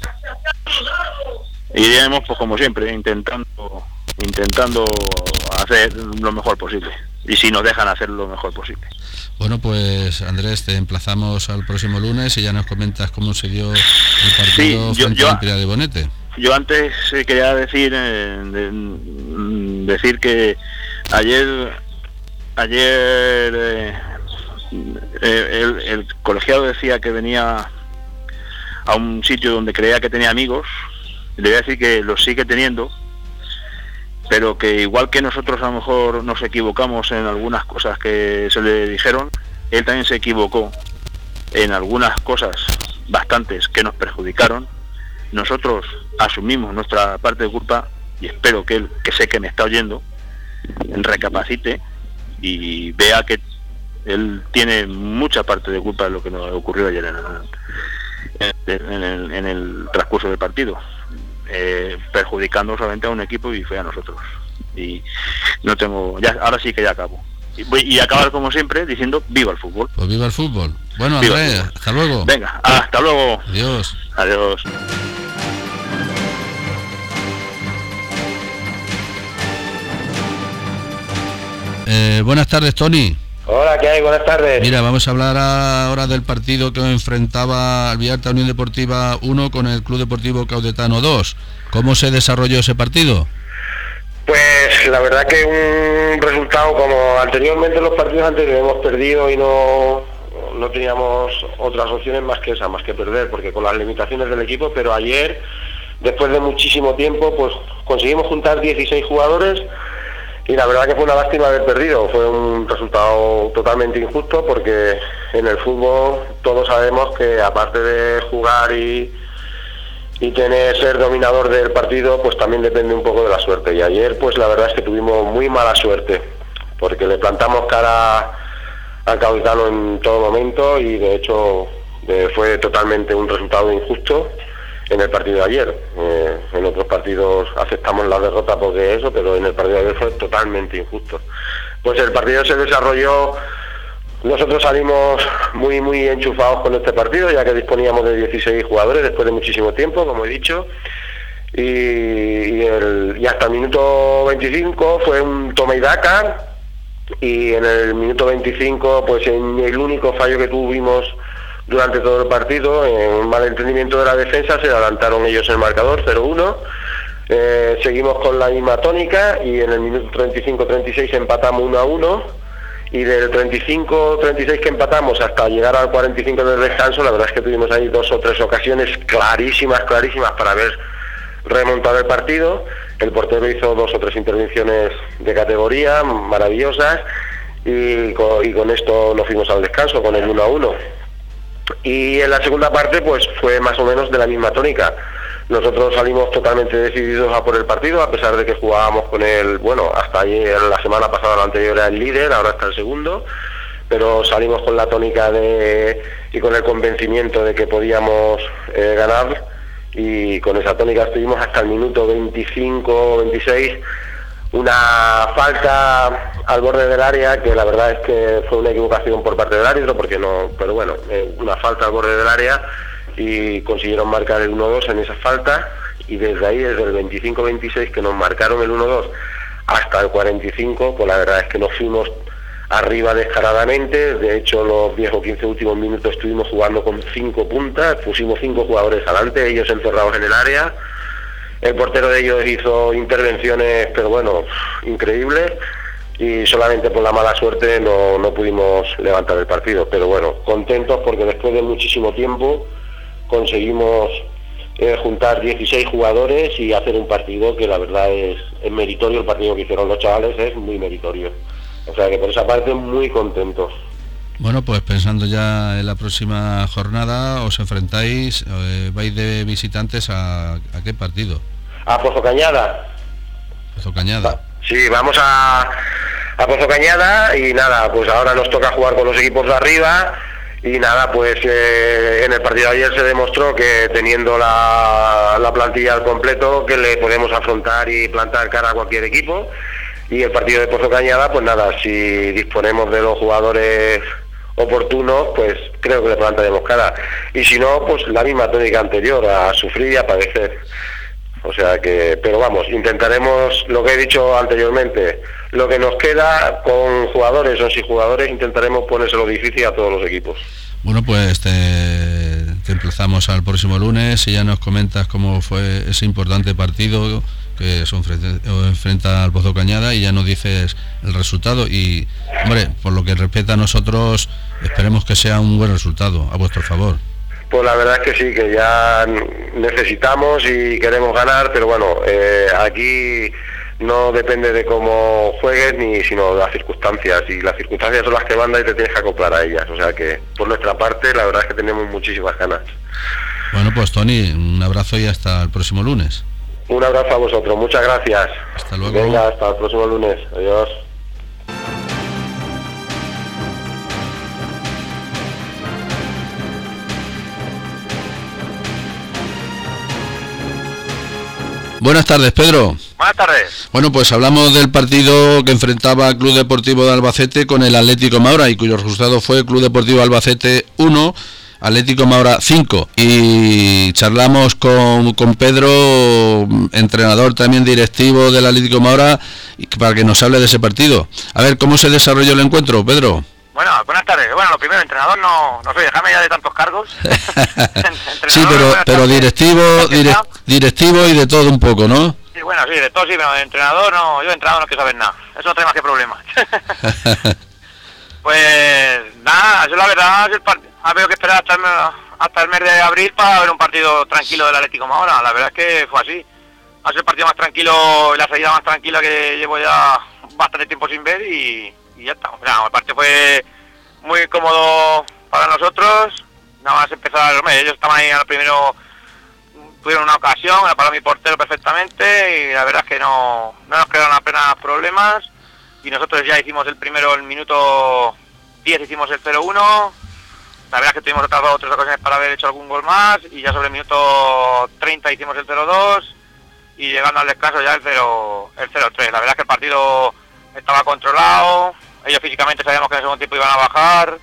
iremos pues como siempre, intentando intentando hacer lo mejor posible, y si nos dejan hacer lo mejor posible. Bueno, pues Andrés, te emplazamos al próximo lunes y ya nos comentas cómo se dio el partido sí, frente yo, a Imperial de Bonete. Yo antes eh, quería decir eh, de, decir que ayer ayer eh, el, el colegiado decía que venía a un sitio donde creía que tenía amigos. Le voy a decir que los sigue teniendo, pero que igual que nosotros a lo mejor nos equivocamos en algunas cosas que se le dijeron, él también se equivocó en algunas cosas bastantes que nos perjudicaron. Nosotros asumimos nuestra parte de culpa y espero que él, que sé que me está oyendo, recapacite y vea que él tiene mucha parte de culpa de lo que nos ocurrió ayer en el, en el, en el transcurso del partido, eh, perjudicando solamente a un equipo y fue a nosotros. Y no tengo, ya ahora sí que ya acabo. Y, voy, y acabar como siempre diciendo viva el fútbol. Pues viva el fútbol. Bueno, Andrés, hasta luego. Venga, hasta luego. Adiós. Adiós. Eh, buenas tardes, Tony. Hola, ¿qué hay? Buenas tardes. Mira, vamos a hablar ahora del partido que enfrentaba al Villalta Unión Deportiva uno con el Club Deportivo Caudetano dos. ¿Cómo se desarrolló ese partido? Pues la verdad que un resultado como anteriormente, los partidos anteriores hemos perdido y no, no teníamos otras opciones más que esa, más que perder, porque con las limitaciones del equipo, pero ayer, después de muchísimo tiempo, pues conseguimos juntar dieciséis jugadores. Y la verdad que fue una lástima haber perdido, fue un resultado totalmente injusto, porque en el fútbol todos sabemos que aparte de jugar y, y tener ser dominador del partido, pues también depende un poco de la suerte. Y ayer pues la verdad es que tuvimos muy mala suerte, porque le plantamos cara al Caudetano en todo momento y de hecho eh, fue totalmente un resultado injusto en el partido de ayer. Eh, en otros partidos aceptamos la derrota porque eso, pero en el partido de ayer fue totalmente injusto. Pues el partido se desarrolló, nosotros salimos muy muy enchufados con este partido, ya que disponíamos de dieciséis jugadores después de muchísimo tiempo, como he dicho, y, y, el, y hasta el minuto veinticinco fue un toma y daca, y en el minuto veinticinco, pues en el único fallo que tuvimos durante todo el partido, en un mal entendimiento de la defensa, se adelantaron ellos el marcador cero uno. Eh, seguimos con la misma tónica y en el minuto treinta y cinco treinta y seis empatamos uno a uno, y del treinta y cinco treinta y seis que empatamos hasta llegar al cuarenta y cinco del descanso, la verdad es que tuvimos ahí dos o tres ocasiones clarísimas, clarísimas para haber remontado el partido. El portero hizo dos o tres intervenciones de categoría maravillosas y con, y con esto nos fuimos al descanso con el uno a uno. Y en la segunda parte pues fue más o menos de la misma tónica. Nosotros salimos totalmente decididos a por el partido, a pesar de que jugábamos con el, bueno, hasta ayer, la semana pasada, la anterior era el líder, ahora está el segundo, pero salimos con la tónica de y con el convencimiento de que podíamos eh, ganar, y con esa tónica estuvimos hasta el minuto veinticinco veintiséis. Una falta al borde del área, que la verdad es que fue una equivocación por parte del árbitro, porque no, pero bueno, eh, una falta al borde del área, y consiguieron marcar el uno dos en esa falta, y desde ahí, desde el veinticinco veintiséis que nos marcaron el uno dos hasta el cuarenta y cinco, pues la verdad es que nos fuimos arriba descaradamente. De hecho, los diez o quince últimos minutos estuvimos jugando con cinco puntas, pusimos cinco jugadores adelante, ellos encerrados en el área. El portero de ellos hizo intervenciones, pero bueno, increíbles, y solamente por la mala suerte no, no pudimos levantar el partido. Pero bueno, contentos porque después de muchísimo tiempo conseguimos eh, juntar dieciséis jugadores y hacer un partido que la verdad es, es meritorio. El partido que hicieron los chavales es muy meritorio. O sea que por esa parte muy contentos. Bueno, pues pensando ya en la próxima jornada, os enfrentáis, eh, vais de visitantes a, ¿a qué partido? A Pozo Cañada. Pozo Cañada. Sí, vamos a, a Pozo Cañada y nada, pues ahora nos toca jugar con los equipos de arriba y nada, pues eh, en el partido de ayer se demostró que teniendo la, la plantilla al completo que le podemos afrontar y plantar cara a cualquier equipo. Y el partido de Pozo Cañada, pues nada, si disponemos de los jugadores oportunos, pues creo que le plantaremos cara. Y si no, pues la misma tónica anterior, a sufrir y a padecer. O sea que, pero vamos, intentaremos, lo que he dicho anteriormente, lo que nos queda con jugadores o sin jugadores, intentaremos ponérselo difícil a todos los equipos. Bueno, pues te, te emplazamos al próximo lunes y ya nos comentas cómo fue ese importante partido que se enfrenta, enfrenta al Pozo Cañada y ya nos dices el resultado y, hombre, por lo que respecta a nosotros, esperemos que sea un buen resultado a vuestro favor. Pues la verdad es que sí, que ya necesitamos y queremos ganar, pero bueno, eh, aquí no depende de cómo juegues ni sino de las circunstancias, y las circunstancias son las que mandan y te tienes que acoplar a ellas. O sea que por nuestra parte la verdad es que tenemos muchísimas ganas. Bueno, pues Tony, un abrazo y hasta el próximo lunes. Un abrazo a vosotros, muchas gracias. Hasta luego. Venga, hasta el próximo lunes. Adiós. Buenas tardes, Pedro. Buenas tardes. Bueno, pues hablamos del partido que enfrentaba Club Deportivo de Albacete con el Atlético Maura y cuyo resultado fue Club Deportivo Albacete uno, Atlético Maura cinco. Y charlamos con, con Pedro, entrenador también directivo del Atlético Maura, para que nos hable de ese partido. A ver, ¿cómo se desarrolló el encuentro, Pedro? Bueno, buenas tardes. Bueno, lo primero, entrenador no, no soy, déjame ya de tantos cargos. Sí, pero pero directivo, dire, directivo y de todo un poco, ¿no? Sí, bueno, sí, de todo sí, pero de entrenador no, yo de entrenador no quiero saber nada. Eso no trae más que problemas. Pues nada, yo la verdad, ha habido que esperar hasta el, hasta el mes de abril para ver un partido tranquilo del Atlético Maura. La verdad es que fue así. Ha sido el partido más tranquilo, la salida más tranquila que llevo ya bastante tiempo sin ver y... y ya está. O sea, el partido fue muy cómodo para nosotros. Nada más empezar, hombre, ellos estaban ahí al primero, tuvieron una ocasión, la paró mi portero perfectamente y la verdad es que no, no nos crearon apenas problemas y nosotros ya hicimos el primero, el minuto diez hicimos el cero uno. La verdad es que tuvimos otras dos o tres ocasiones para haber hecho algún gol más y ya sobre el minuto treinta hicimos el cero dos y llegando al descanso ya el cero tres. La verdad es que el partido estaba controlado. Ellos físicamente sabíamos que en el segundo tiempo iban a bajar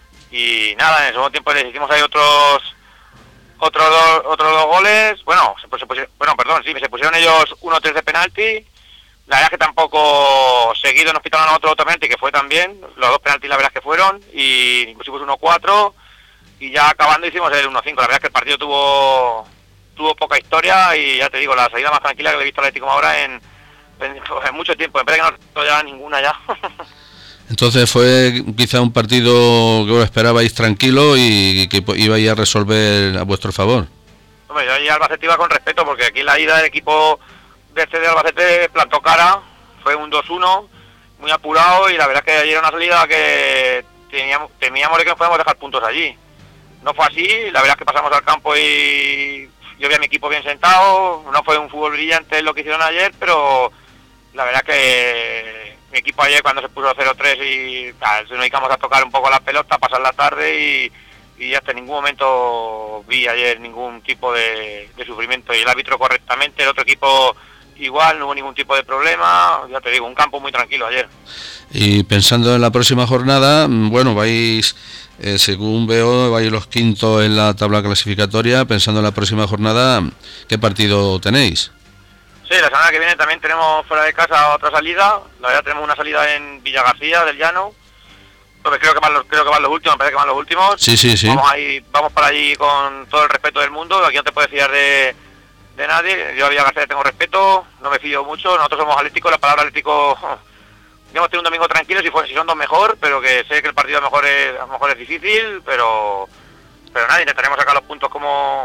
y nada, en el segundo tiempo les hicimos ahí otros otros dos, otros dos goles. Bueno, se, se pusieron, bueno, perdón, sí, se pusieron ellos uno tres de penalti. La verdad es que tampoco seguido nos quitaron otro otro penalti que fue también, los dos penaltis la verdad es que fueron y pusimos uno cuatro y ya acabando hicimos el uno cinco. La verdad es que el partido tuvo tuvo poca historia y ya te digo, la salida más tranquila que he visto al Atlético ahora en, en, en mucho tiempo, en vez de que no ya ninguna ya. Entonces fue quizá un partido que os esperabais tranquilo y que ibais a resolver a vuestro favor. Hombre, yo ahí Albacete iba con respeto porque aquí la ida del equipo de este de Albacete plantó cara, fue un dos uno, muy apurado y la verdad es que ayer era una salida que teníamos, temíamos de que nos podíamos dejar puntos allí. No fue así, la verdad es que pasamos al campo y yo vi a mi equipo bien sentado, no fue un fútbol brillante lo que hicieron ayer, pero la verdad es que mi equipo ayer cuando se puso cero tres y tal, nos dedicamos a tocar un poco la pelota, a pasar la tarde y, y hasta en ningún momento vi ayer ningún tipo de, de sufrimiento y el árbitro correctamente, el otro equipo igual, no hubo ningún tipo de problema, ya te digo, un campo muy tranquilo ayer. Y pensando en la próxima jornada, bueno, vais, eh, según veo, vais los quintos en la tabla clasificatoria, pensando en la próxima jornada, ¿qué partido tenéis? Sí, la semana que viene también tenemos fuera de casa otra salida, la verdad tenemos una salida en Villa García del Llano, pues creo que van los, creo que van los últimos, me parece que van los últimos. Sí, sí, sí. Vamos ahí, vamos para allí con todo el respeto del mundo, aquí no te puedes fiar de, de nadie, yo a Villa García tengo respeto, no me fío mucho, nosotros somos atléticos, la palabra atlético, hemos tenido un domingo tranquilo, si, fue, si son dos mejor, pero que sé que el partido a lo mejor es, a lo mejor es difícil, pero pero nada, intentaremos sacar los puntos como,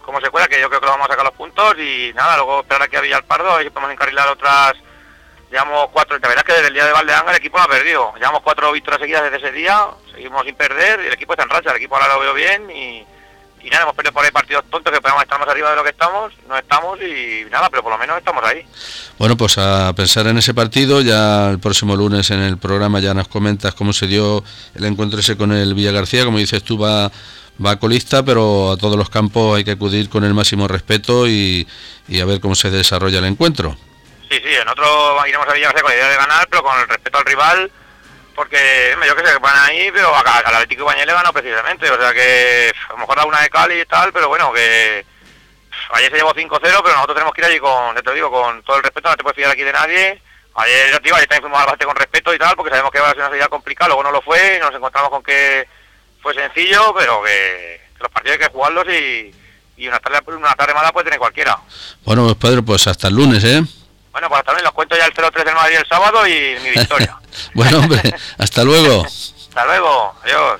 cómo se cuela, que yo creo que lo vamos a sacar los puntos y nada, luego esperar aquí a Villalpardo, a ver si podemos encarrilar otras. Llevamos cuatro, la verdad es que desde el día de Valdeanga el equipo no ha perdido, llevamos cuatro victorias seguidas desde ese día, seguimos sin perder y el equipo está en racha, el equipo ahora lo veo bien y, y nada, hemos perdido por ahí partidos tontos que podemos estar más arriba de lo que estamos, no estamos y nada, pero por lo menos estamos ahí. Bueno, pues a pensar en ese partido, ya el próximo lunes en el programa ya nos comentas cómo se dio el encuentro ese con el Villagarcía, como dices tú va, va colista, pero a todos los campos hay que acudir con el máximo respeto y, y a ver cómo se desarrolla el encuentro. Sí, sí, nosotros iremos a Villagarcía con la idea de ganar, pero con el respeto al rival, porque yo que sé, que van ahí, pero al Atlético Ibáñez le ganó precisamente, o sea que a lo mejor da una de Cali y tal, pero bueno, que ayer se llevó cinco cero, pero nosotros tenemos que ir allí con, te lo digo, con todo el respeto, no te puedes fiar aquí de nadie. Ayer, ya te digo, ayer también fuimos al bate con respeto y tal, porque sabemos que va a ser una salida complicada, luego no lo fue, nos encontramos con que fue sencillo, pero que, que los partidos hay que jugarlos y, y una tarde una tarde mala puede tener cualquiera. Bueno, pues Pedro, pues hasta el lunes, ¿eh? Bueno, pues hasta luego, os cuento ya el cero tres del Madrid el sábado y mi victoria. Bueno, hombre, hasta luego. Hasta luego, adiós.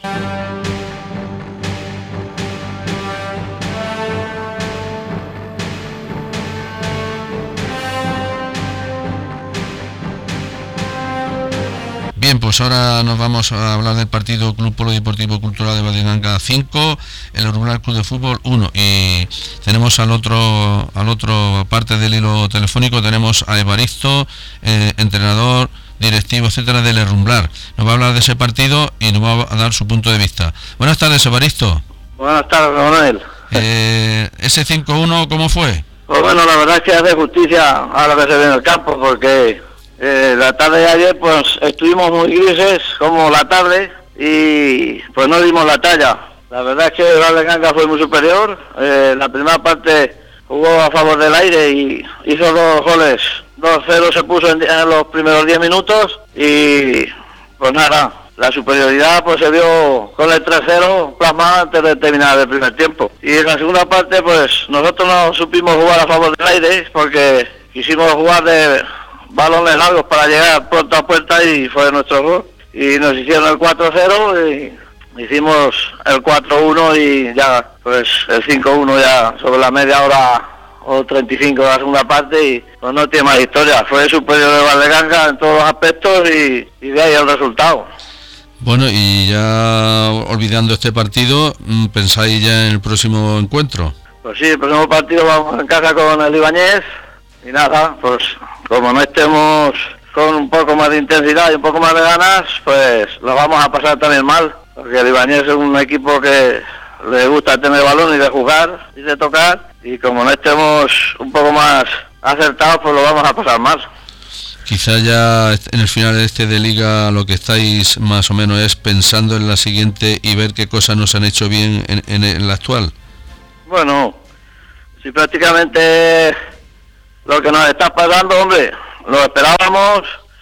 Bien, pues ahora nos vamos a hablar del partido Club Polo Deportivo Cultural de Valdeanga cinco, el Rural Club de Fútbol uno, y tenemos al otro al otro parte del hilo telefónico, tenemos a Evaristo, eh, entrenador, directivo, etcétera, del Herrumblar. Nos va a hablar de ese partido y nos va a dar su punto de vista. Buenas tardes, Evaristo. Buenas tardes, Manuel. Eh, ese cinco uno, ¿cómo fue? Pues bueno, la verdad es que hace justicia a lo que se ve en el campo, porque Eh, la tarde de ayer pues estuvimos muy grises como la tarde y pues no dimos la talla. La verdad es que el Valdeanga fue muy superior, eh, la primera parte jugó a favor del aire y hizo dos goles, dos cero se puso en, en los primeros diez minutos y pues nada, la superioridad pues se vio con el tres cero plasmada antes de terminar el primer tiempo. Y en la segunda parte pues nosotros no supimos jugar a favor del aire porque quisimos jugar de balones largos para llegar pronto a puerta y fue nuestro error. Y nos hicieron el cuatro cero y hicimos el cuatro uno y ya, pues el cinco uno ya sobre la media hora o treinta y cinco de la segunda parte y pues no tiene más historia. Fue superior de Valdeanga en todos los aspectos y, y de ahí el resultado. Bueno, y ya olvidando este partido, ¿pensáis ya en el próximo encuentro? Pues sí, el próximo partido vamos en casa con el Ibáñez y nada, pues como no estemos con un poco más de intensidad y un poco más de ganas, pues lo vamos a pasar también mal, porque el Ibáñez es un equipo que le gusta tener balón y de jugar y de tocar, y como no estemos un poco más acertados, pues lo vamos a pasar mal. Quizá ya en el final de este de liga lo que estáis más o menos es pensando en la siguiente y ver qué cosas nos han hecho bien en, en, en la actual. Bueno, si prácticamente lo que nos está pasando, hombre, lo esperábamos,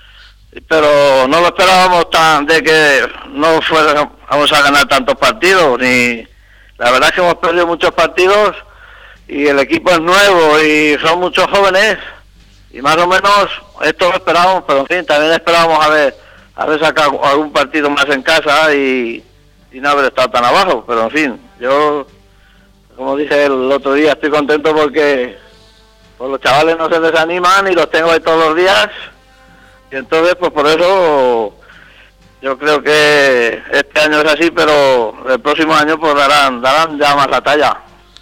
pero no lo esperábamos tan de que no fuéramos a ganar tantos partidos, ni la verdad es que hemos perdido muchos partidos y el equipo es nuevo y son muchos jóvenes y más o menos esto lo esperábamos, pero en fin, también esperábamos haber, haber sacado algún partido más en casa y, y no haber estado tan abajo, pero en fin, yo, como dije el otro día, estoy contento porque pues los chavales no se desaniman y los tengo ahí todos los días y entonces pues por eso yo creo que este año es así, pero el próximo año pues darán, darán ya más la talla.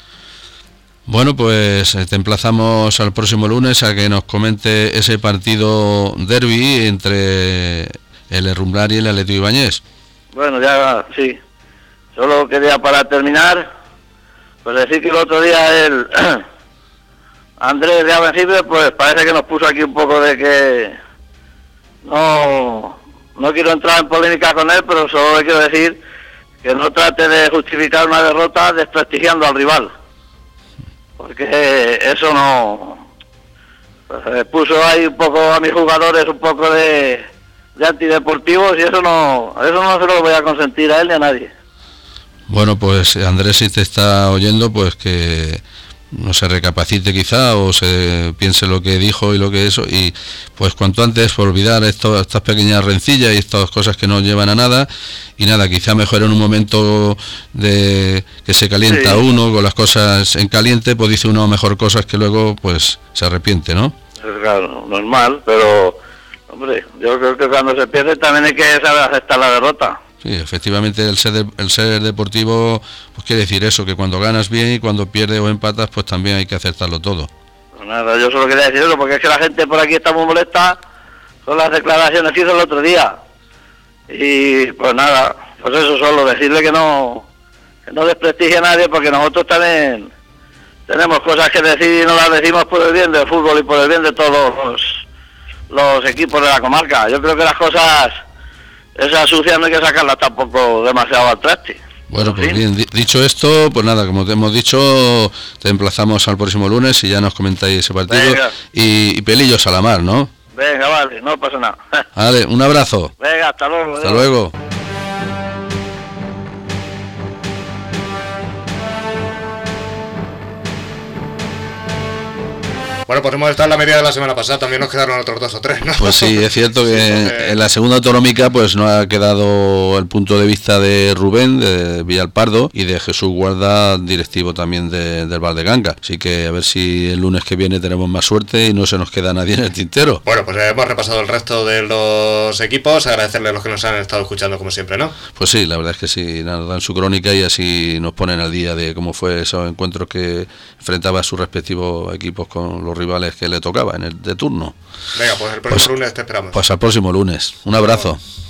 Bueno, pues te emplazamos al próximo lunes a que nos comente ese partido derbi entre el Herrumblar y el Atlético Ibáñez. Bueno, ya sí, solo quería para terminar pues decir que el otro día el Andrés de Abengibre pues parece que nos puso aquí un poco de que no no quiero entrar en polémica con él, pero solo le quiero decir que no trate de justificar una derrota desprestigiando al rival, porque eso no, pues, puso ahí un poco a mis jugadores un poco de, de antideportivos y eso no eso no se lo voy a consentir a él ni a nadie. Bueno, pues Andrés, si te está oyendo, pues que no se recapacite quizá o se piense lo que dijo y lo que eso, y pues cuanto antes por olvidar esto, estas pequeñas rencillas y estas cosas que no llevan a nada, y nada, quizá mejor en un momento de que se calienta sí. uno con las cosas en caliente, pues dice uno mejor cosas que luego pues se arrepiente, ¿no? Es claro, normal, pero hombre, yo creo que cuando se pierde también hay que saber aceptar la derrota. Sí, efectivamente el ser, de, el ser deportivo pues quiere decir eso, que cuando ganas bien y cuando pierdes o empatas pues también hay que aceptarlo todo. Pues nada, yo solo quería decir eso porque es que la gente por aquí está muy molesta con las declaraciones que hizo el otro día. Y pues nada, pues eso solo, decirle que no, que no desprestigie a nadie porque nosotros también tenemos cosas que decir y no las decimos por el bien del fútbol y por el bien de todos los, los equipos de la comarca. Yo creo que las cosas... Esas sucias no hay que sacarlas tampoco demasiado al traste. Bueno, pues ¿sí? Bien, dicho esto, pues nada, como te hemos dicho, te emplazamos al próximo lunes y ya nos comentáis ese partido. Y, y pelillos a la mar, ¿no? Venga, vale, no pasa nada. Vale, un abrazo. Venga, hasta luego. Hasta luego. Bueno, pues hemos estado en la media de la semana pasada, también nos quedaron otros dos o tres, ¿no? Pues sí, es cierto que sí, porque... en la segunda autonómica pues no ha quedado el punto de vista de Rubén, de Villalpardo, y de Jesús Guarda, directivo también de, del Valdeganga. Así que a ver si el lunes que viene tenemos más suerte y no se nos queda nadie en el tintero. Bueno, pues hemos repasado el resto de los equipos, agradecerles a los que nos han estado escuchando como siempre, ¿no? Pues sí, la verdad es que sí, nos dan su crónica y así nos ponen al día de cómo fue esos encuentros que enfrentaba a sus respectivos equipos con los rivales que le tocaba en el de turno. Venga, pues el próximo pues, lunes te esperamos. Pues al próximo lunes. Un abrazo.